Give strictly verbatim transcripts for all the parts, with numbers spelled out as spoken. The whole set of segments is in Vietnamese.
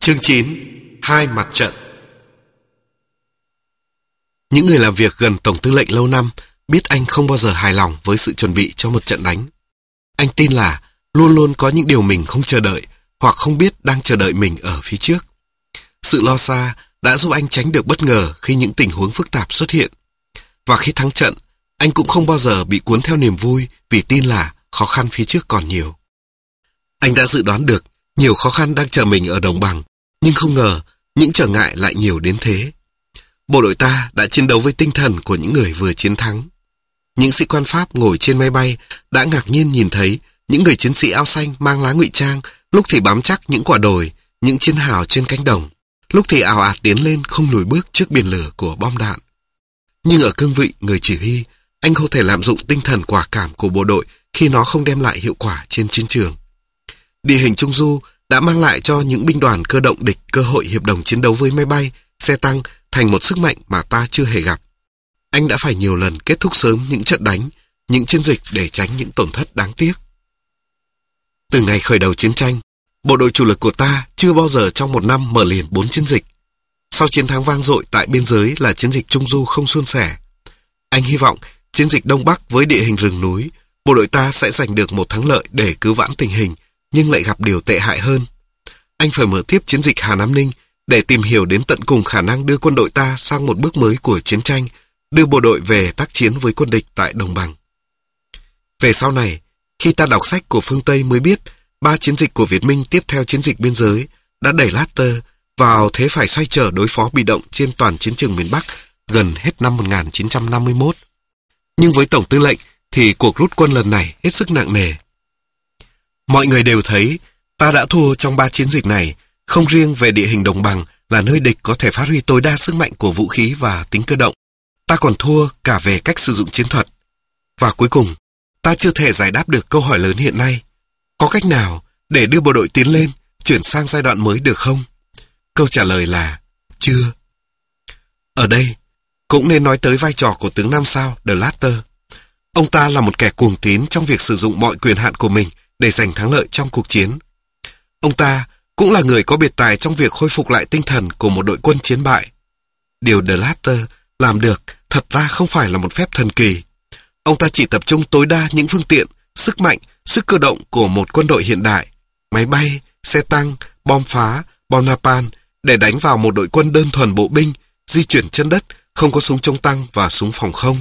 Chương chín. Hai mặt trận. Những người làm việc gần Tổng tư lệnh lâu năm biết anh không bao giờ hài lòng với sự chuẩn bị cho một trận đánh. Anh tin là luôn luôn có những điều mình không chờ đợi hoặc không biết đang chờ đợi mình ở phía trước. Sự lo xa đã giúp anh tránh được bất ngờ khi những tình huống phức tạp xuất hiện. Và khi thắng trận, anh cũng không bao giờ bị cuốn theo niềm vui vì tin là khó khăn phía trước còn nhiều. Anh đã dự đoán được nhiều khó khăn đang chờ mình ở đồng bằng, nhưng không ngờ những trở ngại lại nhiều đến thế. Bộ đội ta đã chiến đấu với tinh thần của những người vừa chiến thắng. Những sĩ quan Pháp ngồi trên máy bay đã ngạc nhiên nhìn thấy những người chiến sĩ áo xanh mang lá ngụy trang, lúc thì bám chắc những quả đồi, những chiến hào trên cánh đồng, lúc thì ào ạt tiến lên không lùi bước trước biển lửa của bom đạn. Nhưng ở cương vị người chỉ huy, anh không thể lạm dụng tinh thần quả cảm của bộ đội khi nó không đem lại hiệu quả trên chiến trường. Địa hình Trung Du đã mang lại cho những binh đoàn cơ động địch cơ hội hiệp đồng chiến đấu với máy bay, xe tăng thành một sức mạnh mà ta chưa hề gặp. Anh đã phải nhiều lần kết thúc sớm những trận đánh, những chiến dịch để tránh những tổn thất đáng tiếc. Từ ngày khởi đầu chiến tranh, bộ đội chủ lực của ta chưa bao giờ trong một năm mở liền bốn chiến dịch. Sau chiến thắng vang dội tại biên giới là chiến dịch Trung Du không suôn sẻ. Anh hy vọng chiến dịch Đông Bắc với địa hình rừng núi, bộ đội ta sẽ giành được một thắng lợi để cứu vãn tình hình, nhưng lại gặp điều tệ hại hơn. Anh phải mở tiếp chiến dịch Hà Nam Ninh để tìm hiểu đến tận cùng khả năng đưa quân đội ta sang một bước mới của chiến tranh, đưa bộ đội về tác chiến với quân địch tại đồng bằng. Về sau này, khi ta đọc sách của phương Tây mới biết ba chiến dịch của Việt Minh tiếp theo chiến dịch biên giới đã đẩy Latter vào thế phải xoay trở đối phó bị động trên toàn chiến trường miền Bắc gần hết năm một nghìn chín trăm năm mươi mốt. Nhưng với Tổng tư lệnh thì cuộc rút quân lần này hết sức nặng nề. Mọi người đều thấy ta đã thua trong ba chiến dịch này, không riêng về địa hình đồng bằng là nơi địch có thể phát huy tối đa sức mạnh của vũ khí và tính cơ động. Ta còn thua cả về cách sử dụng chiến thuật. Và cuối cùng, ta chưa thể giải đáp được câu hỏi lớn hiện nay. Có cách nào để đưa bộ đội tiến lên, chuyển sang giai đoạn mới được không? Câu trả lời là chưa. Ở đây, cũng nên nói tới vai trò của tướng năm sao De Latter. Ông ta là một kẻ cuồng tín trong việc sử dụng mọi quyền hạn của mình để giành thắng lợi trong cuộc chiến. Ông ta cũng là người có biệt tài trong việc khôi phục lại tinh thần của một đội quân chiến bại. Điều De Latter làm được thật ra không phải là một phép thần kỳ. Ông ta chỉ tập trung tối đa những phương tiện, sức mạnh, sức cơ động của một quân đội hiện đại, máy bay, xe tăng, bom phá, bom napalm để đánh vào một đội quân đơn thuần bộ binh, di chuyển chân đất, không có súng chống tăng và súng phòng không.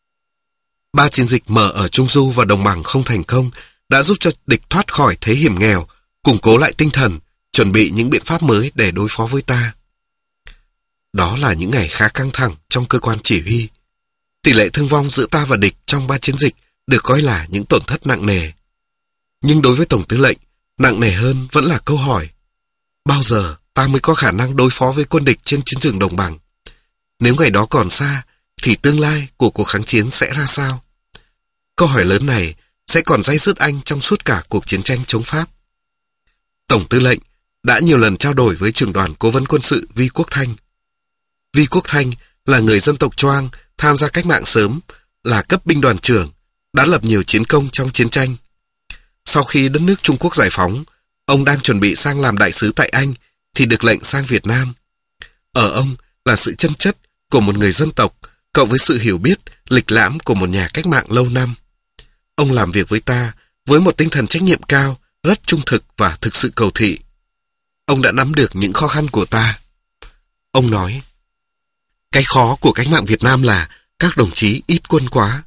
Ba chiến dịch mở ở Trung Du và đồng bằng không thành công đã giúp cho địch thoát khỏi thế hiểm nghèo, củng cố lại tinh thần, chuẩn bị những biện pháp mới để đối phó với ta. Đó là những ngày khá căng thẳng trong cơ quan chỉ huy. Tỷ lệ thương vong giữa ta và địch trong ba chiến dịch được coi là những tổn thất nặng nề. Nhưng đối với Tổng tư lệnh, nặng nề hơn vẫn là câu hỏi: bao giờ ta mới có khả năng đối phó với quân địch trên chiến trường đồng bằng? Nếu ngày đó còn xa, thì tương lai của cuộc kháng chiến sẽ ra sao? Câu hỏi lớn này sẽ còn day dứt anh trong suốt cả cuộc chiến tranh chống Pháp. Tổng tư lệnh đã nhiều lần trao đổi với trưởng đoàn cố vấn quân sự Vi Quốc Thanh. Vi Quốc Thanh là người dân tộc Choang, tham gia cách mạng sớm, là cấp binh đoàn trưởng, đã lập nhiều chiến công trong chiến tranh. Sau khi đất nước Trung Quốc giải phóng, ông đang chuẩn bị sang làm đại sứ tại Anh thì được lệnh sang Việt Nam. Ở ông là sự chân chất của một người dân tộc cộng với sự hiểu biết, lịch lãm của một nhà cách mạng lâu năm. Ông làm việc với ta với một tinh thần trách nhiệm cao, rất trung thực và thực sự cầu thị. Ông đã nắm được những khó khăn của ta. Ông nói: cái khó của cách mạng Việt Nam là các đồng chí ít quân quá.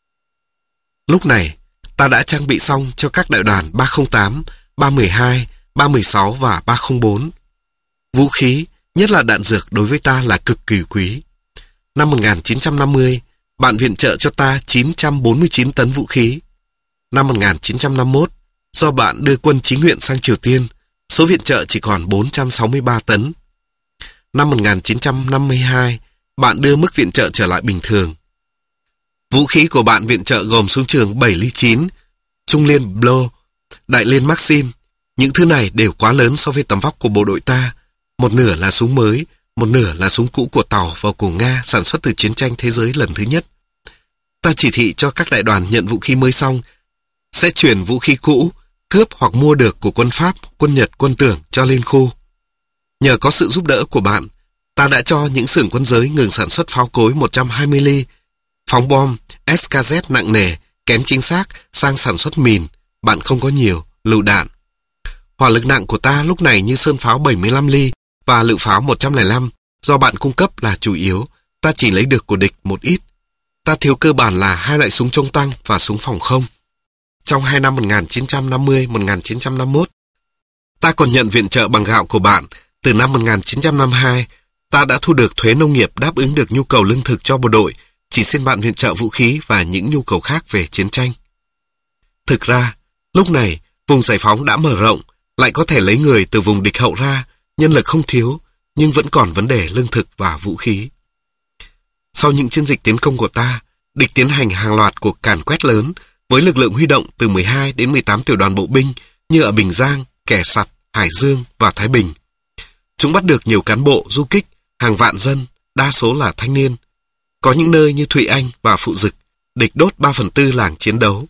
Lúc này, ta đã trang bị xong cho các đại đoàn ba không tám, ba một hai, ba một sáu và ba không bốn. Vũ khí, nhất là đạn dược đối với ta là cực kỳ quý. Năm một nghìn chín trăm năm mươi, bạn viện trợ cho ta chín trăm bốn mươi chín tấn vũ khí. Năm một nghìn chín trăm năm mươi mốt, do bạn đưa quân chí nguyện sang Triều Tiên, số viện trợ chỉ còn bốn trăm sáu mươi ba tấn. Năm một nghìn chín trăm năm mươi hai, bạn đưa mức viện trợ trở lại bình thường. Vũ khí của bạn viện trợ gồm súng trường bảy ly chín, trung liên Blow, đại liên Maxim. Những thứ này đều quá lớn so với tầm vóc của bộ đội ta. Một nửa là súng mới, một nửa là súng cũ của Tàu và của Nga sản xuất từ chiến tranh thế giới lần thứ nhất. Ta chỉ thị cho các đại đoàn nhận vũ khí mới xong sẽ chuyển vũ khí cũ, cướp hoặc mua được của quân Pháp, quân Nhật, quân Tưởng cho lên khu. Nhờ có sự giúp đỡ của bạn, ta đã cho những xưởng quân giới ngừng sản xuất pháo cối một trăm hai mươi ly, phóng bom ét ca zét nặng nề, kém chính xác sang sản xuất mìn, bạn không có nhiều, lựu đạn. Hỏa lực nặng của ta lúc này như sơn pháo bảy mươi lăm ly và lựu pháo một trăm lẻ năm, do bạn cung cấp là chủ yếu, ta chỉ lấy được của địch một ít. Ta thiếu cơ bản là hai loại súng chống tăng và súng phòng không. Trong hai năm một nghìn chín trăm năm mươi đến một nghìn chín trăm năm mươi mốt, ta còn nhận viện trợ bằng gạo của bạn. Từ năm một nghìn chín trăm năm mươi hai, ta đã thu được thuế nông nghiệp đáp ứng được nhu cầu lương thực cho bộ đội, chỉ xin bạn viện trợ vũ khí và những nhu cầu khác về chiến tranh. Thực ra, lúc này, vùng giải phóng đã mở rộng, lại có thể lấy người từ vùng địch hậu ra, nhân lực không thiếu, nhưng vẫn còn vấn đề lương thực và vũ khí. Sau những chiến dịch tiến công của ta, địch tiến hành hàng loạt cuộc càn quét lớn với lực lượng huy động từ mười hai đến mười tám tiểu đoàn bộ binh như ở Bình Giang, Kẻ Sặt, Hải Dương và Thái Bình. Chúng bắt được nhiều cán bộ, du kích, hàng vạn dân, đa số là thanh niên. Có những nơi như Thụy Anh và Phụ Dực, địch đốt ba phần tư làng chiến đấu.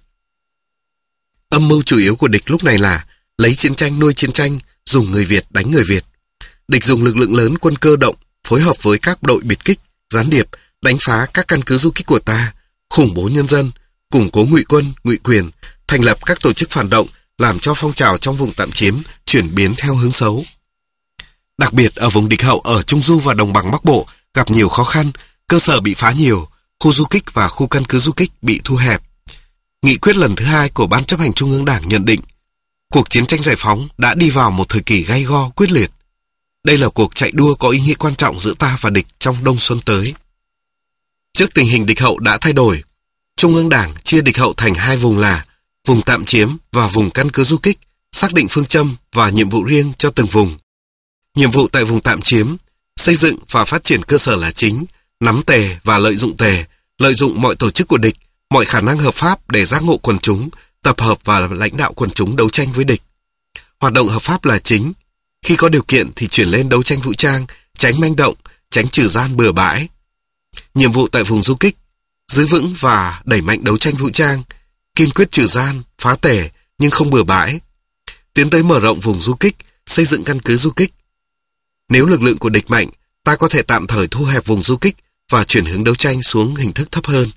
Âm mưu chủ yếu của địch lúc này là lấy chiến tranh nuôi chiến tranh, dùng người Việt đánh người Việt. Địch dùng lực lượng lớn quân cơ động, phối hợp với các đội biệt kích, gián điệp, đánh phá các căn cứ du kích của ta, khủng bố nhân dân, củng cố ngụy quân, ngụy quyền, thành lập các tổ chức phản động, làm cho phong trào trong vùng tạm chiếm chuyển biến theo hướng xấu. Đặc biệt ở vùng địch hậu ở Trung Du và Đồng bằng Bắc Bộ gặp nhiều khó khăn, cơ sở bị phá nhiều, khu du kích và khu căn cứ du kích bị thu hẹp. Nghị quyết lần thứ hai của Ban chấp hành Trung ương Đảng nhận định, cuộc chiến tranh giải phóng đã đi vào một thời kỳ gay go, quyết liệt. Đây là cuộc chạy đua có ý nghĩa quan trọng giữa ta và địch trong đông xuân tới. Trước tình hình địch hậu đã thay đổi, Trung ương Đảng chia địch hậu thành hai vùng là vùng tạm chiếm và vùng căn cứ du kích, xác định phương châm và nhiệm vụ riêng cho từng vùng. Nhiệm vụ tại vùng tạm chiếm, xây dựng và phát triển cơ sở là chính, nắm tề và lợi dụng tề, lợi dụng mọi tổ chức của địch, mọi khả năng hợp pháp để giác ngộ quần chúng, tập hợp và lãnh đạo quần chúng đấu tranh với địch. Hoạt động hợp pháp là chính. Khi có điều kiện thì chuyển lên đấu tranh vũ trang, tránh manh động, tránh trừ gian bừa bãi. Nhiệm vụ tại vùng du kích, giữ vững và đẩy mạnh đấu tranh vũ trang, kiên quyết trừ gian, phá tể nhưng không bừa bãi. Tiến tới mở rộng vùng du kích, xây dựng căn cứ du kích. Nếu lực lượng của địch mạnh, ta có thể tạm thời thu hẹp vùng du kích và chuyển hướng đấu tranh xuống hình thức thấp hơn.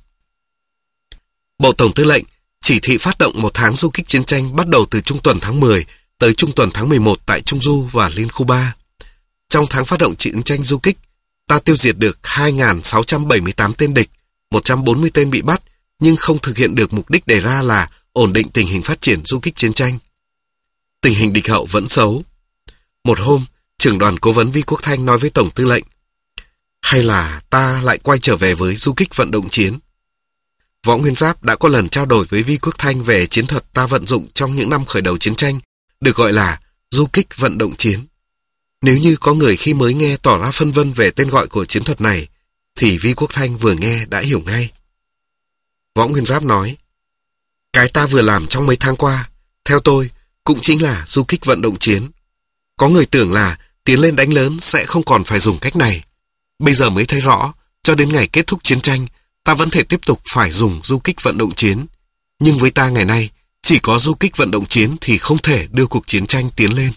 Bộ Tổng Tư lệnh chỉ thị phát động một tháng du kích chiến tranh bắt đầu từ trung tuần tháng mười tới trung tuần tháng mười một tại Trung Du và Liên khu ba. Trong tháng phát động chiến tranh du kích, ta tiêu diệt được hai nghìn sáu trăm bảy mươi tám tên địch, một trăm bốn mươi tên bị bắt, nhưng không thực hiện được mục đích đề ra là ổn định tình hình phát triển du kích chiến tranh. Tình hình địch hậu vẫn xấu. Một hôm, trưởng đoàn cố vấn Vi Quốc Thanh nói với Tổng Tư lệnh, hay là ta lại quay trở về với du kích vận động chiến. Võ Nguyên Giáp đã có lần trao đổi với Vi Quốc Thanh về chiến thuật ta vận dụng trong những năm khởi đầu chiến tranh, được gọi là du kích vận động chiến. Nếu như có người khi mới nghe tỏ ra phân vân về tên gọi của chiến thuật này, thì Vi Quốc Thanh vừa nghe đã hiểu ngay. Võ Nguyên Giáp nói, cái ta vừa làm trong mấy tháng qua, theo tôi, cũng chính là du kích vận động chiến. Có người tưởng là tiến lên đánh lớn sẽ không còn phải dùng cách này. Bây giờ mới thấy rõ, cho đến ngày kết thúc chiến tranh, ta vẫn thể tiếp tục phải dùng du kích vận động chiến. Nhưng với ta ngày nay, chỉ có du kích vận động chiến thì không thể đưa cuộc chiến tranh tiến lên.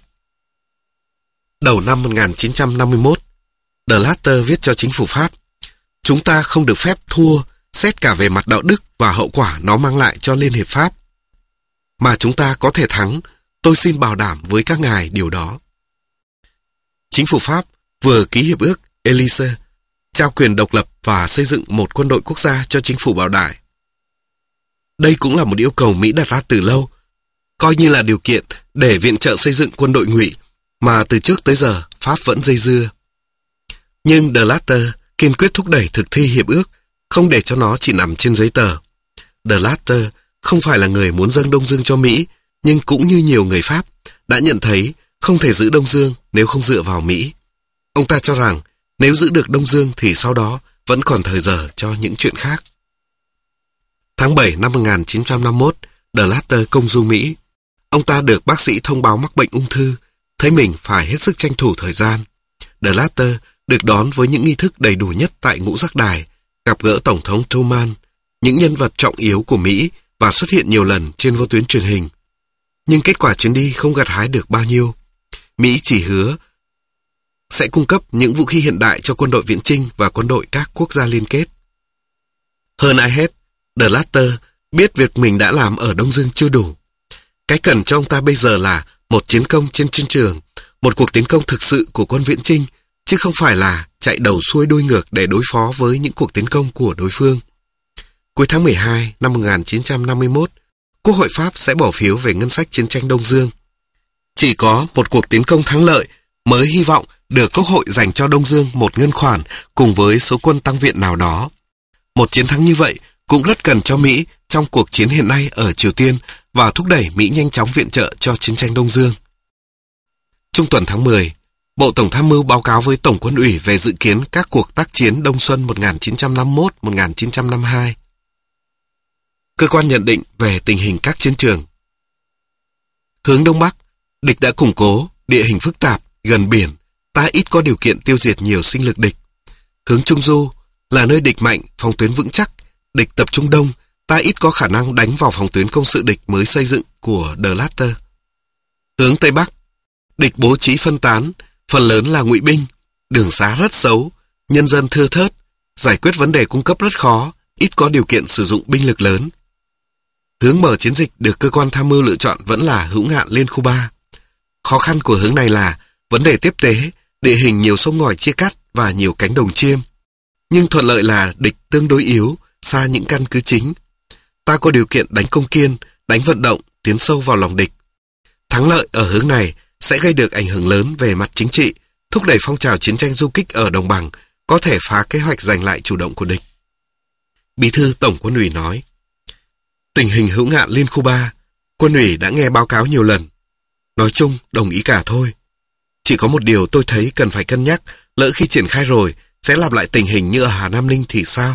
Đầu năm một nghìn chín trăm năm mươi mốt, De Latter viết cho chính phủ Pháp, chúng ta không được phép thua xét cả về mặt đạo đức và hậu quả nó mang lại cho Liên hiệp Pháp. Mà chúng ta có thể thắng, tôi xin bảo đảm với các ngài điều đó. Chính phủ Pháp vừa ký hiệp ước Élysée, trao quyền độc lập và xây dựng một quân đội quốc gia cho chính phủ Bảo Đại. Đây cũng là một yêu cầu Mỹ đặt ra từ lâu, coi như là điều kiện để viện trợ xây dựng quân đội ngụy mà từ trước tới giờ Pháp vẫn dây dưa. Nhưng De Latter kiên quyết thúc đẩy thực thi hiệp ước, không để cho nó chỉ nằm trên giấy tờ. De Latter không phải là người muốn dâng Đông Dương cho Mỹ, nhưng cũng như nhiều người Pháp đã nhận thấy không thể giữ Đông Dương nếu không dựa vào Mỹ. Ông ta cho rằng nếu giữ được Đông Dương thì sau đó vẫn còn thời giờ cho những chuyện khác. Tháng bảy năm một nghìn chín trăm năm mươi mốt, De Latter công du Mỹ. Ông ta được bác sĩ thông báo mắc bệnh ung thư, thấy mình phải hết sức tranh thủ thời gian. De Latter được đón với những nghi thức đầy đủ nhất tại Ngũ Giác Đài, gặp gỡ Tổng thống Truman, những nhân vật trọng yếu của Mỹ và xuất hiện nhiều lần trên vô tuyến truyền hình. Nhưng kết quả chuyến đi không gặt hái được bao nhiêu. Mỹ chỉ hứa sẽ cung cấp những vũ khí hiện đại cho quân đội viễn chinh và quân đội các quốc gia liên kết. Hơn ai hết, De Latter biết việc mình đã làm ở Đông Dương chưa đủ. Cái cần cho ông ta bây giờ là một chiến công trên chiến trường, một cuộc tiến công thực sự của quân viễn chinh, chứ không phải là chạy đầu xuôi đuôi ngược để đối phó với những cuộc tiến công của đối phương. Cuối tháng mười hai năm một nghìn chín trăm năm mươi mốt, Quốc hội Pháp sẽ bỏ phiếu về ngân sách chiến tranh Đông Dương. Chỉ có một cuộc tiến công thắng lợi mới hy vọng được Quốc hội dành cho Đông Dương một ngân khoản cùng với số quân tăng viện nào đó. Một chiến thắng như vậy cũng rất cần cho Mỹ trong cuộc chiến hiện nay ở Triều Tiên và thúc đẩy Mỹ nhanh chóng viện trợ cho chiến tranh Đông Dương. Trung tuần tháng mười, Bộ Tổng tham mưu báo cáo với Tổng quân ủy về dự kiến các cuộc tác chiến Đông Xuân một nghìn chín trăm năm mươi mốt đến một nghìn chín trăm năm mươi hai. Cơ quan nhận định về tình hình các chiến trường. Hướng Đông Bắc, địch đã củng cố, địa hình phức tạp, gần biển, ta ít có điều kiện tiêu diệt nhiều sinh lực địch. Hướng Trung Du là nơi địch mạnh, phòng tuyến vững chắc, địch tập trung đông, ta ít có khả năng đánh vào phòng tuyến công sự địch mới xây dựng của De Latter. Hướng Tây Bắc, địch bố trí phân tán, phần lớn là ngụy binh, đường xá rất xấu, nhân dân thưa thớt, giải quyết vấn đề cung cấp rất khó, ít có điều kiện sử dụng binh lực lớn. Hướng mở chiến dịch được cơ quan tham mưu lựa chọn vẫn là hữu ngạn Liên Khu ba. Khó khăn của hướng này là vấn đề tiếp tế, địa hình nhiều sông ngòi chia cắt và nhiều cánh đồng chiêm. Nhưng thuận lợi là địch tương đối yếu, xa những căn cứ chính. Ta có điều kiện đánh công kiên, đánh vận động, tiến sâu vào lòng địch. Thắng lợi ở hướng này sẽ gây được ảnh hưởng lớn về mặt chính trị, thúc đẩy phong trào chiến tranh du kích ở đồng bằng, có thể phá kế hoạch giành lại chủ động của địch. Bí thư Tổng quân ủy nói, tình hình hữu ngạn Liên Khu ba, quân ủy đã nghe báo cáo nhiều lần. Nói chung, đồng ý cả thôi. Chỉ có một điều tôi thấy cần phải cân nhắc, lỡ khi triển khai rồi, sẽ lặp lại tình hình như ở Hà Nam Ninh thì sao?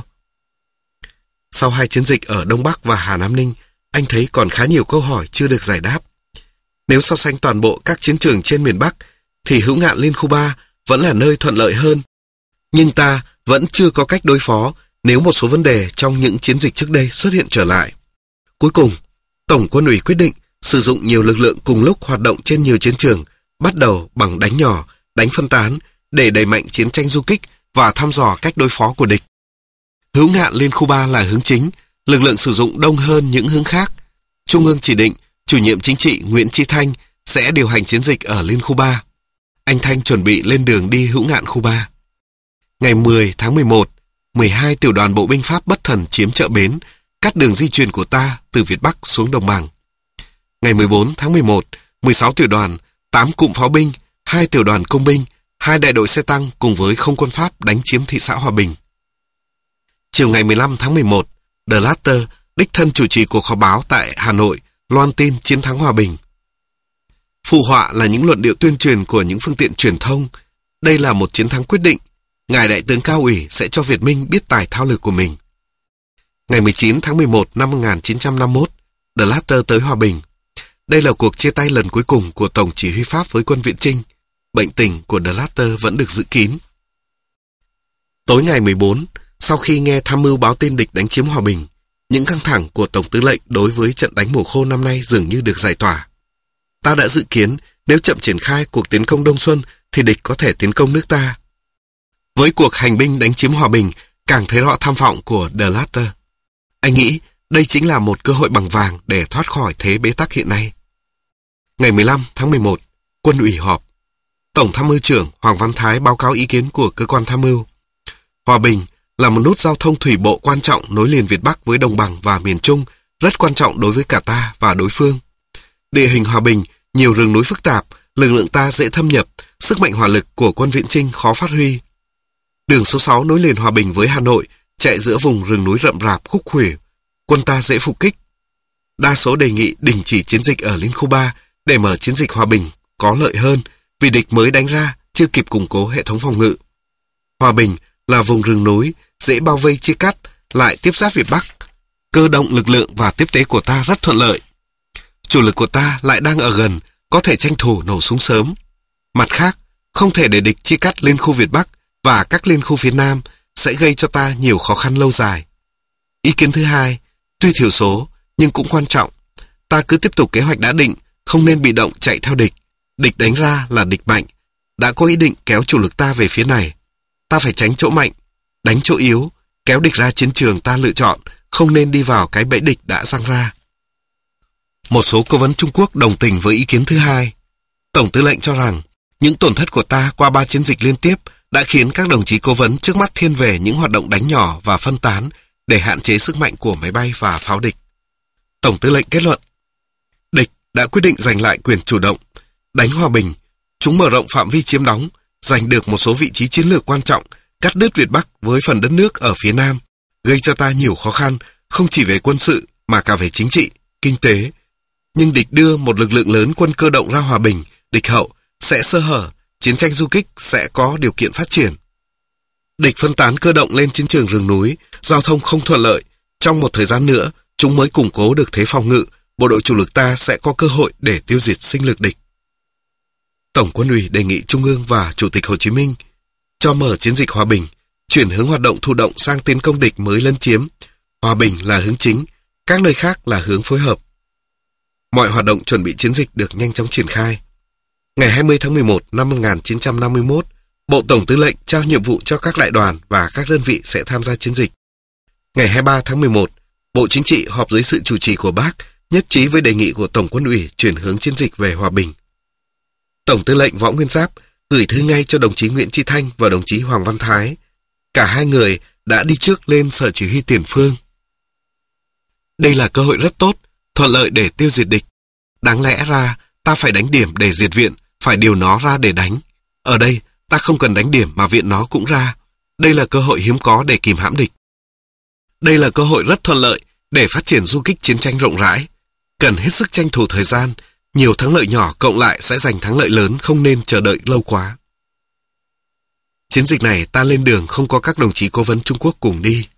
Sau hai chiến dịch ở Đông Bắc và Hà Nam Ninh, anh thấy còn khá nhiều câu hỏi chưa được giải đáp. Nếu so sánh toàn bộ các chiến trường trên miền Bắc, thì hữu ngạn Liên Khu ba vẫn là nơi thuận lợi hơn. Nhưng ta vẫn chưa có cách đối phó nếu một số vấn đề trong những chiến dịch trước đây xuất hiện trở lại. Cuối cùng, Tổng quân ủy quyết định sử dụng nhiều lực lượng cùng lúc hoạt động trên nhiều chiến trường, bắt đầu bằng đánh nhỏ, đánh phân tán, để đẩy mạnh chiến tranh du kích và thăm dò cách đối phó của địch. Hữu ngạn Liên Khu ba là hướng chính, lực lượng sử dụng đông hơn những hướng khác. Trung ương chỉ định, chủ nhiệm chính trị Nguyễn Chí Thanh sẽ điều hành chiến dịch ở Liên Khu ba. Anh Thanh chuẩn bị lên đường đi hữu ngạn Khu ba. Ngày mười tháng mười một, mười hai tiểu đoàn bộ binh Pháp bất thần chiếm chợ Bến, cắt đường di chuyển của ta từ Việt Bắc xuống đồng bằng. Ngày mười bốn tháng mười một, mười sáu tiểu đoàn, tám cụm pháo binh, hai tiểu đoàn công binh, hai đại đội xe tăng cùng với không quân Pháp đánh chiếm thị xã Hòa Bình. Chiều ngày mười lăm tháng mười một, De Latter đích thân chủ trì cuộc họp báo tại Hà Nội, loan tin chiến thắng Hòa Bình. Phụ họa là những luận điệu tuyên truyền của những phương tiện truyền thông. Đây là một chiến thắng quyết định. Ngài Đại tướng Cao ủy sẽ cho Việt Minh biết tài thao lược của mình. Ngày mười chín tháng mười một năm một nghìn chín trăm năm mươi mốt, De Latter tới Hòa Bình. Đây là cuộc chia tay lần cuối cùng của Tổng chỉ huy Pháp với quân viện chinh. Bệnh tình của De Latter vẫn được giữ kín. Tối ngày mười bốn, sau khi nghe tham mưu báo tin địch đánh chiếm Hòa Bình, những căng thẳng của Tổng tư lệnh đối với trận đánh mùa khô năm nay dường như được giải tỏa. Ta đã dự kiến nếu chậm triển khai cuộc tiến công Đông Xuân thì địch có thể tiến công nước ta. Với cuộc hành binh đánh chiếm Hòa Bình càng thấy rõ tham vọng của De Latter. Anh nghĩ đây chính là một cơ hội bằng vàng để thoát khỏi thế bế tắc hiện nay. Ngày mười lăm tháng mười một, quân ủy họp. Tổng tham mưu trưởng Hoàng Văn Thái báo cáo ý kiến của cơ quan tham mưu. Hòa Bình là một nút giao thông thủy bộ quan trọng nối liền Việt Bắc với đồng bằng và miền Trung, rất quan trọng đối với cả ta và đối phương. Địa hình Hòa Bình, nhiều rừng núi phức tạp, lực lượng ta dễ thâm nhập, sức mạnh hỏa lực của quân viễn chinh khó phát huy. Đường số sáu nối liền Hòa Bình với Hà Nội, chạy giữa vùng rừng núi rậm rạp khúc khuỷu, quân ta dễ phục kích. Đa số đề nghị đình chỉ chiến dịch ở Liên Khu ba để mở chiến dịch Hòa Bình có lợi hơn, vì địch mới đánh ra, chưa kịp củng cố hệ thống phòng ngự. Hòa Bình là vùng rừng núi, dễ bao vây chia cắt, lại tiếp giáp Việt Bắc. Cơ động lực lượng và tiếp tế của ta rất thuận lợi. Chủ lực của ta lại đang ở gần, có thể tranh thủ nổ súng sớm. Mặt khác, không thể để địch chia cắt liên khu Việt Bắc và các liên khu phía Nam sẽ gây cho ta nhiều khó khăn lâu dài. Ý kiến thứ hai, tuy thiểu số nhưng cũng quan trọng. Ta cứ tiếp tục kế hoạch đã định, không nên bị động chạy theo địch. Địch đánh ra là địch mạnh. đã có ý định kéo chủ lực ta về phía này. Ta phải tránh chỗ mạnh, đánh chỗ yếu, kéo địch ra chiến trường ta lựa chọn, không nên đi vào cái bẫy địch đã giăng ra. Một số cố vấn Trung Quốc đồng tình với ý kiến thứ hai. Tổng tư lệnh cho rằng, những tổn thất của ta qua ba chiến dịch liên tiếp đã khiến các đồng chí cố vấn trước mắt thiên về những hoạt động đánh nhỏ và phân tán để hạn chế sức mạnh của máy bay và pháo địch. Tổng tư lệnh kết luận, địch đã quyết định giành lại quyền chủ động, đánh hòa bình, chúng mở rộng phạm vi chiếm đóng, giành được một số vị trí chiến lược quan trọng, cắt đứt Việt Bắc với phần đất nước ở phía Nam, gây cho ta nhiều khó khăn, không chỉ về quân sự mà cả về chính trị, kinh tế. Nhưng địch đưa một lực lượng lớn quân cơ động ra hòa bình, địch hậu sẽ sơ hở, chiến tranh du kích sẽ có điều kiện phát triển. Địch phân tán cơ động lên chiến trường rừng núi, giao thông không thuận lợi. Trong một thời gian nữa, chúng mới củng cố được thế phòng ngự, bộ đội chủ lực ta sẽ có cơ hội để tiêu diệt sinh lực địch. Tổng Quân ủy đề nghị Trung ương và Chủ tịch Hồ Chí Minh cho mở chiến dịch hòa bình, chuyển hướng hoạt động thụ động sang tiến công địch mới lấn chiếm. Hòa bình là hướng chính, các nơi khác là hướng phối hợp. Mọi hoạt động chuẩn bị chiến dịch được nhanh chóng triển khai. Ngày hai mươi tháng mười một năm một nghìn chín trăm năm mươi mốt, Bộ Tổng Tư lệnh trao nhiệm vụ cho các đại đoàn và các đơn vị sẽ tham gia chiến dịch. Ngày hai mươi ba tháng mười một, Bộ Chính trị họp dưới sự chủ trì của Bác, nhất trí với đề nghị của Tổng Quân ủy chuyển hướng chiến dịch về hòa bình. Tổng Tư lệnh Võ Nguyên Giáp gửi thư ngay cho đồng chí Nguyễn Chí Thanh và đồng chí Hoàng Văn Thái. Cả hai người đã đi trước lên sở chỉ huy tiền phương. Đây là cơ hội rất tốt, thuận lợi để tiêu diệt địch. Đáng lẽ ra, ta phải đánh điểm để diệt viện, phải điều nó ra để đánh. Ở đây, ta không cần đánh điểm mà viện nó cũng ra. Đây là cơ hội hiếm có để kìm hãm địch. Đây là cơ hội rất thuận lợi để phát triển du kích chiến tranh rộng rãi. Cần hết sức tranh thủ thời gian, nhiều thắng lợi nhỏ cộng lại sẽ giành thắng lợi lớn, không nên chờ đợi lâu quá. Chiến dịch này ta lên đường không có các đồng chí cố vấn Trung Quốc cùng đi.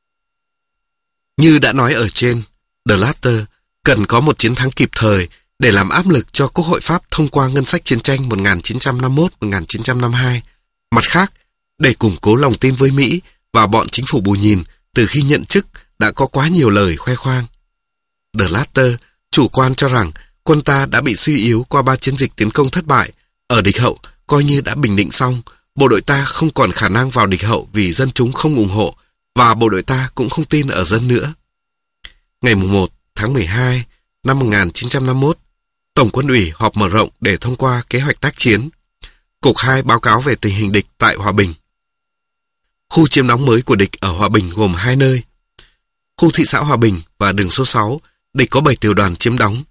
Như đã nói ở trên, De Latter cần có một chiến thắng kịp thời để làm áp lực cho Quốc hội Pháp thông qua ngân sách chiến tranh một nghìn chín trăm năm mươi mốt đến một nghìn chín trăm năm mươi hai. Mặt khác, để củng cố lòng tin với Mỹ và bọn chính phủ Bù Nhìn từ khi nhận chức đã có quá nhiều lời khoe khoang. De Latter chủ quan cho rằng quân ta đã bị suy yếu qua ba chiến dịch tiến công thất bại, ở địch hậu coi như đã bình định xong, bộ đội ta không còn khả năng vào địch hậu vì dân chúng không ủng hộ và bộ đội ta cũng không tin ở dân nữa. Ngày mùng một tháng mười hai năm một nghìn chín trăm năm mươi mốt, Tổng Quân ủy họp mở rộng để thông qua kế hoạch tác chiến. Cục hai báo cáo về tình hình địch tại Hòa Bình. Khu chiếm đóng mới của địch ở Hòa Bình gồm hai nơi. Khu thị xã Hòa Bình và đường số sáu, địch có bảy tiểu đoàn chiếm đóng.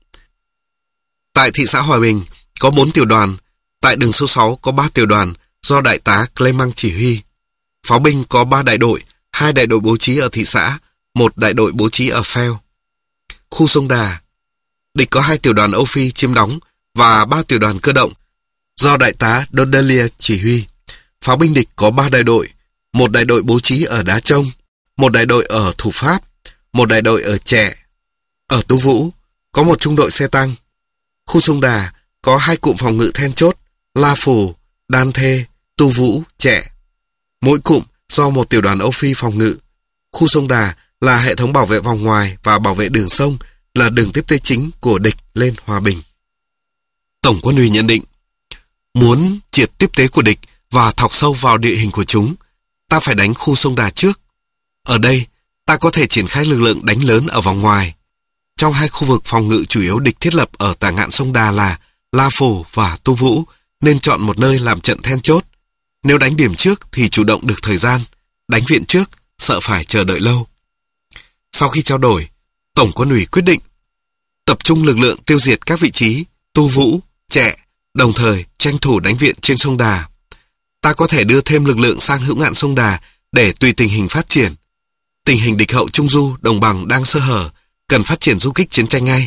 Tại thị xã Hòa Bình có bốn tiểu đoàn, tại đường số sáu có ba tiểu đoàn do đại tá Clement chỉ huy. Pháo binh có ba đại đội, hai đại đội bố trí ở thị xã, một đại đội bố trí ở Pheo. Khu Sông Đà, địch có hai tiểu đoàn Âu Phi chiếm đóng và ba tiểu đoàn cơ động do đại tá Dodelier chỉ huy. Pháo binh địch có ba đại đội, một đại đội bố trí ở Đá Trông, một đại đội ở Thủ Pháp, một đại đội ở Trẻ. Ở Tú Vũ có một trung đội xe tăng. Khu Sông Đà có hai cụm phòng ngự then chốt, La Phủ, Đan Thê, Tu Vũ, Trẻ. Mỗi cụm do một tiểu đoàn Âu Phi phòng ngự. Khu Sông Đà là hệ thống bảo vệ vòng ngoài và bảo vệ đường sông, là đường tiếp tế chính của địch lên Hòa Bình. Tổng Quân ủy nhận định, muốn triệt tiếp tế của địch và thọc sâu vào địa hình của chúng, ta phải đánh khu Sông Đà trước. Ở đây, ta có thể triển khai lực lượng đánh lớn ở vòng ngoài. Trong hai khu vực phòng ngự chủ yếu địch thiết lập ở tả ngạn sông Đà là La Phù và Tu Vũ, nên chọn một nơi làm trận then chốt. Nếu đánh điểm trước thì chủ động được thời gian, đánh viện trước sợ phải chờ đợi lâu. Sau khi trao đổi, Tổng Quân ủy quyết định tập trung lực lượng tiêu diệt các vị trí Tu Vũ, Trẻ, đồng thời tranh thủ đánh viện trên sông Đà. Ta có thể đưa thêm lực lượng sang hữu ngạn sông Đà để tùy tình hình phát triển. Tình hình địch hậu Trung Du, đồng bằng đang sơ hở, cần phát triển du kích chiến tranh ngay.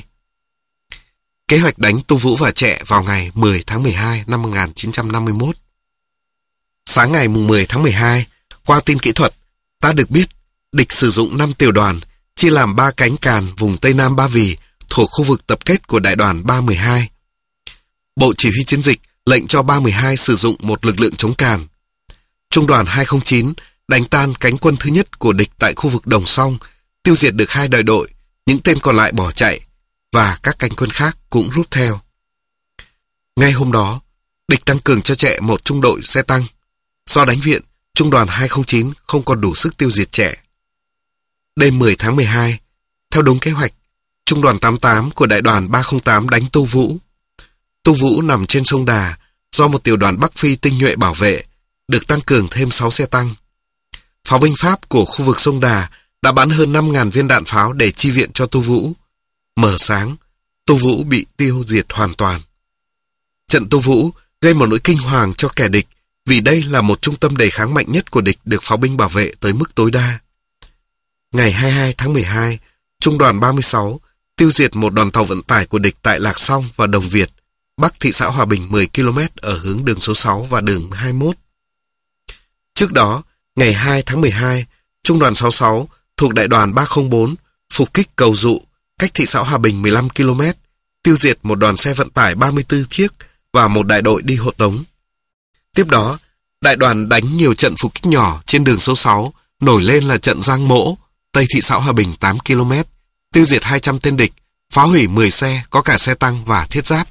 Kế hoạch đánh Tu Vũ và Trẻ vào ngày mười tháng mười hai năm một nghìn chín trăm năm mươi mốt. Sáng ngày mười tháng mười hai, qua tin kỹ thuật, ta được biết địch sử dụng năm tiểu đoàn, chia làm ba cánh càn vùng Tây Nam Ba Vì thuộc khu vực tập kết của đại đoàn ba mười hai. Bộ Chỉ huy Chiến dịch lệnh cho ba mười hai sử dụng một lực lượng chống càn. Trung đoàn hai không chín đánh tan cánh quân thứ nhất của địch tại khu vực Đồng Song, tiêu diệt được hai đại đội, những tên còn lại bỏ chạy, và các cánh quân khác cũng rút theo. Ngay hôm đó, Địch tăng cường cho trẻ một trung đội xe tăng. Do đánh viện, trung đoàn hai không chín không còn đủ sức tiêu diệt trẻ. Đêm mười tháng mười hai, theo đúng kế hoạch, trung đoàn tám mươi tám của đại đoàn ba không tám đánh Tu Vũ. Tu Vũ nằm trên sông Đà, do một tiểu đoàn Bắc Phi tinh nhuệ bảo vệ, được tăng cường thêm sáu xe tăng. Pháo binh Pháp của khu vực sông Đà đã bắn hơn năm nghìn viên đạn pháo để chi viện cho Tu Vũ. Mở sáng, Tu Vũ bị tiêu diệt hoàn toàn. Trận Tu Vũ gây một nỗi kinh hoàng cho kẻ địch, vì đây là một trung tâm đề kháng mạnh nhất của địch được pháo binh bảo vệ tới mức tối đa. Ngày hai mươi hai tháng mười hai, trung đoàn ba mươi sáu tiêu diệt một đoàn tàu vận tải của địch tại Lạc Song và Đồng Việt, bắc thị xã Hòa Bình mười ki lô mét ở hướng đường số sáu và đường hai mươi mốt. Trước đó, ngày hai tháng mười hai, trung đoàn sáu mươi sáu thuộc đại đoàn ba không bốn phục kích Cầu Dụ, cách thị xã Hòa Bình mười lăm ki lô mét, tiêu diệt một đoàn xe vận tải ba mươi tư chiếc và một đại đội đi hộ tống. Tiếp đó, đại đoàn đánh nhiều trận phục kích nhỏ trên đường số sáu, nổi lên là trận Giang Mỗ, tây thị xã Hòa Bình tám ki lô mét, tiêu diệt hai trăm tên địch, phá hủy mười xe, có cả xe tăng và thiết giáp.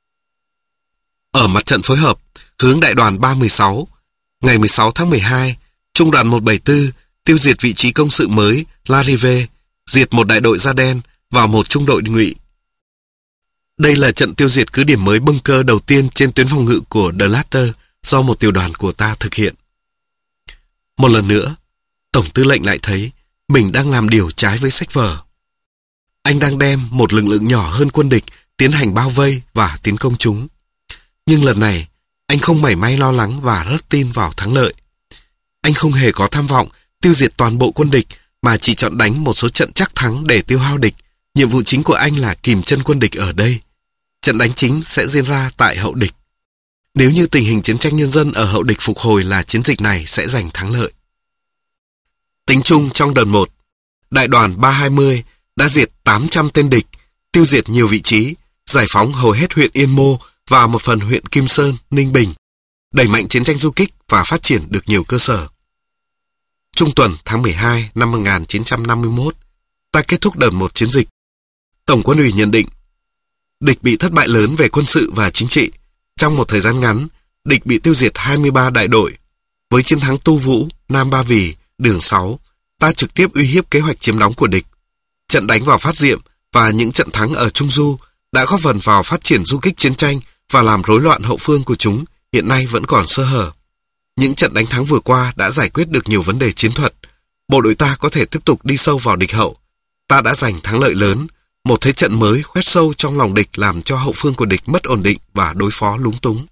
Ở mặt trận phối hợp, hướng đại đoàn ba một sáu, ngày mười sáu tháng mười hai, trung đoàn một bảy tư tiêu diệt vị trí công sự mới La Rive, diệt một đại đội da đen và một trung đội ngụy. Đây là trận tiêu diệt cứ điểm mới bunker đầu tiên trên tuyến phòng ngự của De Latter do một tiểu đoàn của ta thực hiện. Một lần nữa, Tổng tư lệnh lại thấy mình đang làm điều trái với sách vở. Anh đang đem một lực lượng nhỏ hơn quân địch tiến hành bao vây và tiến công chúng. Nhưng lần này, anh không mảy may lo lắng và rất tin vào thắng lợi. Anh không hề có tham vọng tiêu diệt toàn bộ quân địch mà chỉ chọn đánh một số trận chắc thắng để tiêu hao địch. Nhiệm vụ chính của anh là kìm chân quân địch ở đây. Trận đánh chính sẽ diễn ra tại hậu địch. Nếu như tình hình chiến tranh nhân dân ở hậu địch phục hồi là chiến dịch này sẽ giành thắng lợi. Tính chung trong đợt một, đại đoàn ba hai mươi đã diệt tám trăm tên địch, tiêu diệt nhiều vị trí, giải phóng hầu hết huyện Yên Mô và một phần huyện Kim Sơn, Ninh Bình, đẩy mạnh chiến tranh du kích và phát triển được nhiều cơ sở. Trung tuần tháng mười hai năm một nghìn chín trăm năm mươi mốt, ta kết thúc đợt một chiến dịch. Tổng quân ủy nhận định, địch bị thất bại lớn về quân sự và chính trị. Trong một thời gian ngắn, địch bị tiêu diệt hai mươi ba đại đội. Với chiến thắng Tu Vũ, Nam Ba Vì, đường sáu, ta trực tiếp uy hiếp kế hoạch chiếm đóng của địch. Trận đánh vào Phát Diệm và những trận thắng ở Trung Du đã góp phần vào phát triển du kích chiến tranh và làm rối loạn hậu phương của chúng, hiện nay vẫn còn sơ hở. Những trận đánh thắng vừa qua đã giải quyết được nhiều vấn đề chiến thuật. Bộ đội ta có thể tiếp tục đi sâu vào địch hậu. Ta đã giành thắng lợi lớn. Một thế trận mới khoét sâu trong lòng địch làm cho hậu phương của địch mất ổn định và đối phó lúng túng.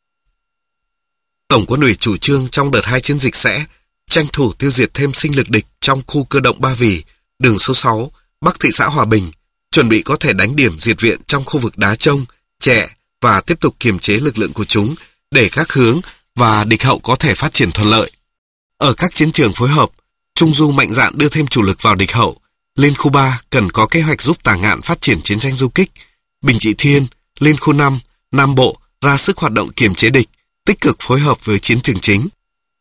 Tổng quân ủy chủ trương trong đợt hai chiến dịch sẽ tranh thủ tiêu diệt thêm sinh lực địch trong khu cơ động Ba Vì, đường số sáu, bắc thị xã Hòa Bình, chuẩn bị có thể đánh điểm diệt viện trong khu vực Đá Trông, Chẹ và tiếp tục kiềm chế lực lượng của chúng để các hướng và địch hậu có thể phát triển thuận lợi. Ở các chiến trường phối hợp, Trung Du mạnh dạn đưa thêm chủ lực vào địch hậu. Liên khu ba cần có kế hoạch giúp Tả Ngạn phát triển chiến tranh du kích. Bình Trị Thiên, Liên khu năm, Nam Bộ ra sức hoạt động kiềm chế địch, tích cực phối hợp với chiến trường chính.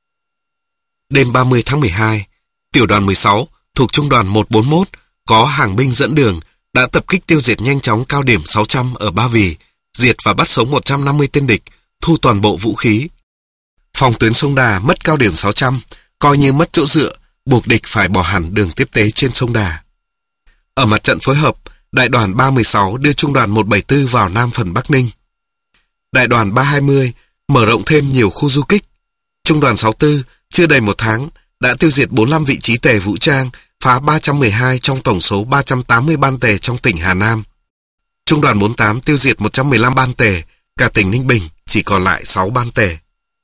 Đêm ba mươi tháng mười hai, tiểu đoàn mười sáu thuộc trung đoàn một bốn mốt có hàng binh dẫn đường đã tập kích tiêu diệt nhanh chóng cao điểm sáu trăm ở Ba Vì, diệt và bắt sống một trăm năm mươi tên địch, thu toàn bộ vũ khí. Phòng tuyến sông Đà mất cao điểm sáu trăm, coi như mất chỗ dựa, buộc địch phải bỏ hẳn đường tiếp tế trên sông Đà. Ở mặt trận phối hợp, đại đoàn ba một sáu đưa trung đoàn một bảy tư vào Nam phần Bắc Ninh. Đại đoàn ba hai mươi mở rộng thêm nhiều khu du kích. Trung đoàn sáu tư chưa đầy một tháng đã tiêu diệt bốn mươi lăm vị trí tề vũ trang, phá ba trăm mười hai trong tổng số ba trăm tám mươi ban tề trong tỉnh Hà Nam. Trung đoàn bốn tám tiêu diệt một trăm mười lăm ban tề, cả tỉnh Ninh Bình chỉ còn lại sáu ban tề.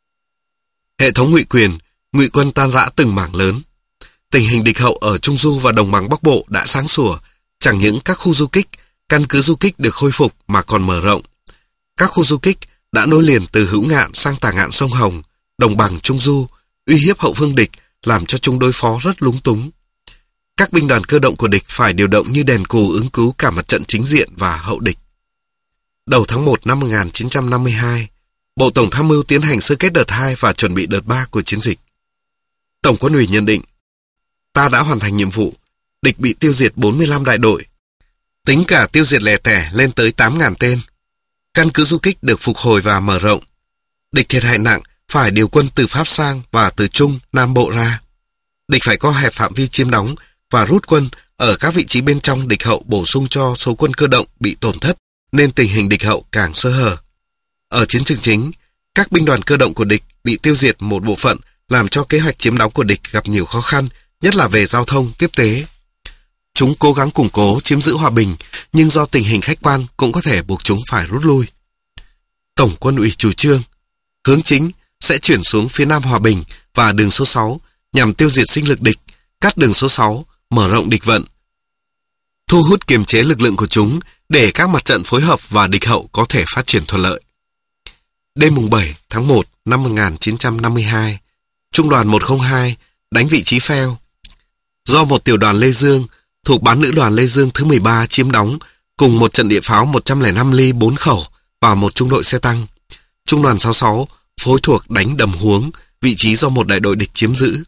Hệ thống ngụy quyền, ngụy quân tan rã từng mảng lớn. Tình hình địch hậu ở Trung Du và Đồng bằng Bắc Bộ đã sáng sủa, chẳng những các khu du kích, căn cứ du kích được khôi phục mà còn mở rộng. Các khu du kích đã nối liền từ Hữu Ngạn sang Tả Ngạn sông Hồng, Đồng bằng Trung Du, uy hiếp hậu phương địch, làm cho chúng đối phó rất lúng túng. Các binh đoàn cơ động của địch phải điều động như đèn cù ứng cứu cả mặt trận chính diện và hậu địch. Đầu tháng một năm một nghìn chín trăm năm mươi hai, Bộ Tổng tham mưu tiến hành sơ kết đợt hai và chuẩn bị đợt ba của chiến dịch. Tổng quân ủy nhận định, ta đã hoàn thành nhiệm vụ, địch bị tiêu diệt bốn mươi lăm đại đội. Tính cả tiêu diệt lẻ tẻ lên tới tám nghìn tên. Căn cứ du kích được phục hồi và mở rộng, Địch thiệt hại nặng, phải điều quân từ Pháp sang và từ Trung, Nam Bộ ra. Địch phải co hẹp phạm vi chiếm đóng và rút quân ở các vị trí bên trong địch hậu, bổ sung cho số quân cơ động bị tổn thất, nên tình hình địch hậu càng sơ hở. Ở chiến trường chính, các binh đoàn cơ động của địch bị tiêu diệt một bộ phận, làm cho kế hoạch chiếm đóng của địch gặp nhiều khó khăn, nhất là về giao thông, tiếp tế. Chúng cố gắng củng cố chiếm giữ hòa bình, nhưng do tình hình khách quan cũng có thể buộc chúng phải rút lui. Tổng quân ủy chủ trương, hướng chính sẽ chuyển xuống phía Nam Hòa Bình và đường số sáu nhằm tiêu diệt sinh lực địch, cắt đường số sáu, mở rộng địch vận, thu hút kiềm chế lực lượng của chúng để các mặt trận phối hợp và địch hậu có thể phát triển thuận lợi. Đêm mùng bảy tháng một năm một nghìn chín trăm năm mươi hai, Trung đoàn một không hai đánh vị trí Pheo. Do một tiểu đoàn Lê Dương thuộc bán lữ đoàn Lê Dương thứ mười ba chiếm đóng, cùng một trận địa pháo một trăm lẻ năm ly bốn khẩu và một trung đội xe tăng. Trung đoàn sáu mươi sáu phối thuộc đánh Đầm Huống, vị trí do một đại đội địch chiếm giữ.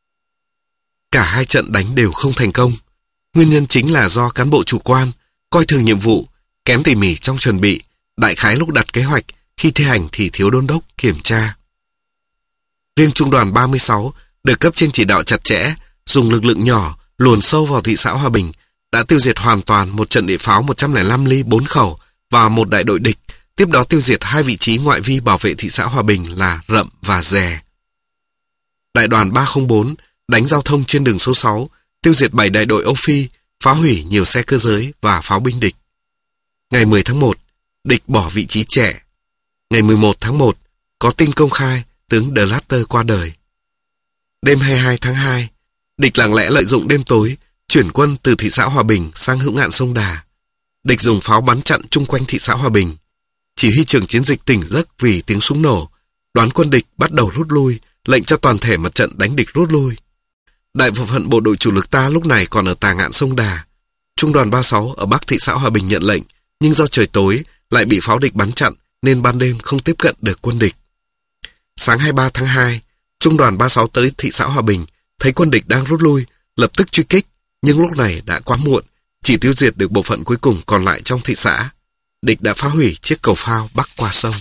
Cả hai trận đánh đều không thành công. Nguyên nhân chính là do cán bộ chủ quan, coi thường nhiệm vụ, kém tỉ mỉ trong chuẩn bị, đại khái lúc đặt kế hoạch, khi thi hành thì thiếu đôn đốc, kiểm tra. Riêng Trung đoàn ba mươi sáu được cấp trên chỉ đạo chặt chẽ, dùng lực lượng nhỏ luồn sâu vào thị xã Hòa Bình, đã tiêu diệt hoàn toàn một trận địa pháo một trăm lẻ năm ly bốn khẩu và một đại đội địch, tiếp đó tiêu diệt hai vị trí ngoại vi bảo vệ thị xã Hòa Bình là Rậm và Dè. Đại đoàn ba không bốn đánh giao thông trên đường số sáu, tiêu diệt bảy đại đội Âu Phi, phá hủy nhiều xe cơ giới và pháo binh địch. Ngày mười tháng một, địch bỏ vị trí Trẻ. Ngày mười một tháng một, có tin công khai tướng De Latter qua đời. Đêm hai mươi hai tháng hai, địch lặng lẽ lợi dụng đêm tối, chuyển quân từ thị xã Hòa Bình sang Hữu Ngạn sông Đà. Địch dùng pháo bắn chặn chung quanh thị xã Hòa Bình. Chỉ huy trưởng chiến dịch tỉnh giấc vì tiếng súng nổ, đoán quân địch bắt đầu rút lui, lệnh cho toàn thể mặt trận đánh địch rút lui. Đại bộ phận bộ đội chủ lực ta lúc này còn ở Tà Ngạn sông Đà. Trung đoàn ba mươi sáu ở Bắc thị xã Hòa Bình nhận lệnh, nhưng do trời tối lại bị pháo địch bắn chặn nên ban đêm không tiếp cận được quân địch. Sáng hai mươi ba tháng hai, Trung đoàn ba mươi sáu tới thị xã Hòa Bình, thấy quân địch đang rút lui, lập tức truy kích, nhưng lúc này đã quá muộn, chỉ tiêu diệt được bộ phận cuối cùng còn lại trong thị xã. Địch đã phá hủy chiếc cầu phao bắc qua sông.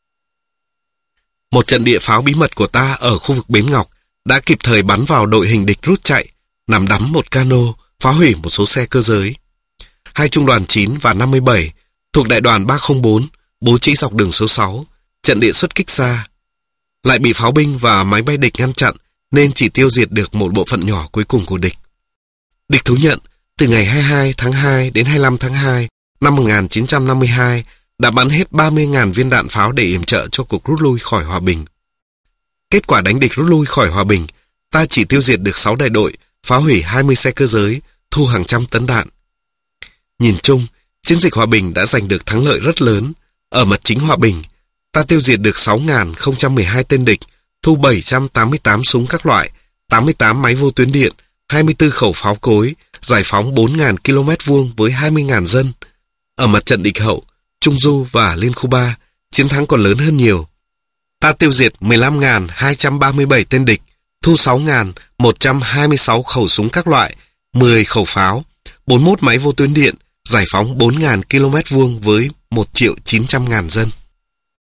Một trận địa pháo bí mật của ta ở khu vực Bến Ngọc đã kịp thời bắn vào đội hình địch rút chạy, nằm đắm một cano, phá hủy một số xe cơ giới. Hai trung đoàn chín và năm mươi bảy thuộc đại đoàn ba không bốn bố trí dọc đường số sáu, trận địa xuất kích xa. Lại bị pháo binh và máy bay địch ngăn chặn nên chỉ tiêu diệt được một bộ phận nhỏ cuối cùng của địch. Địch thú nhận từ ngày hai mươi hai tháng hai đến hai mươi lăm tháng hai năm một nghìn chín trăm năm mươi hai đã bắn hết ba mươi nghìn viên đạn pháo để yểm trợ cho cuộc rút lui khỏi Hòa Bình. Kết quả đánh địch rút lui khỏi Hòa Bình, ta chỉ tiêu diệt được sáu đại đội, phá hủy hai mươi xe cơ giới, thu hàng trăm tấn đạn. Nhìn chung, chiến dịch Hòa Bình đã giành được thắng lợi rất lớn. Ở mặt chính Hòa Bình, ta tiêu diệt được sáu nghìn không trăm mười hai tên địch, thu bảy trăm tám mươi tám súng các loại, tám mươi tám máy vô tuyến điện, hai mươi tư khẩu pháo cối, giải phóng bốn nghìn ki lô mét vuông với hai mươi nghìn dân. Ở mặt trận địch hậu, Trung Du và Liên khu ba, chiến thắng còn lớn hơn nhiều. Ta tiêu diệt mười lăm nghìn hai trăm ba mươi bảy tên địch, thu sáu nghìn một trăm hai mươi sáu khẩu súng các loại, mười khẩu pháo, bốn mươi mốt máy vô tuyến điện, giải phóng bốn nghìn ki lô mét vuông với một triệu chín trăm ngàn dân.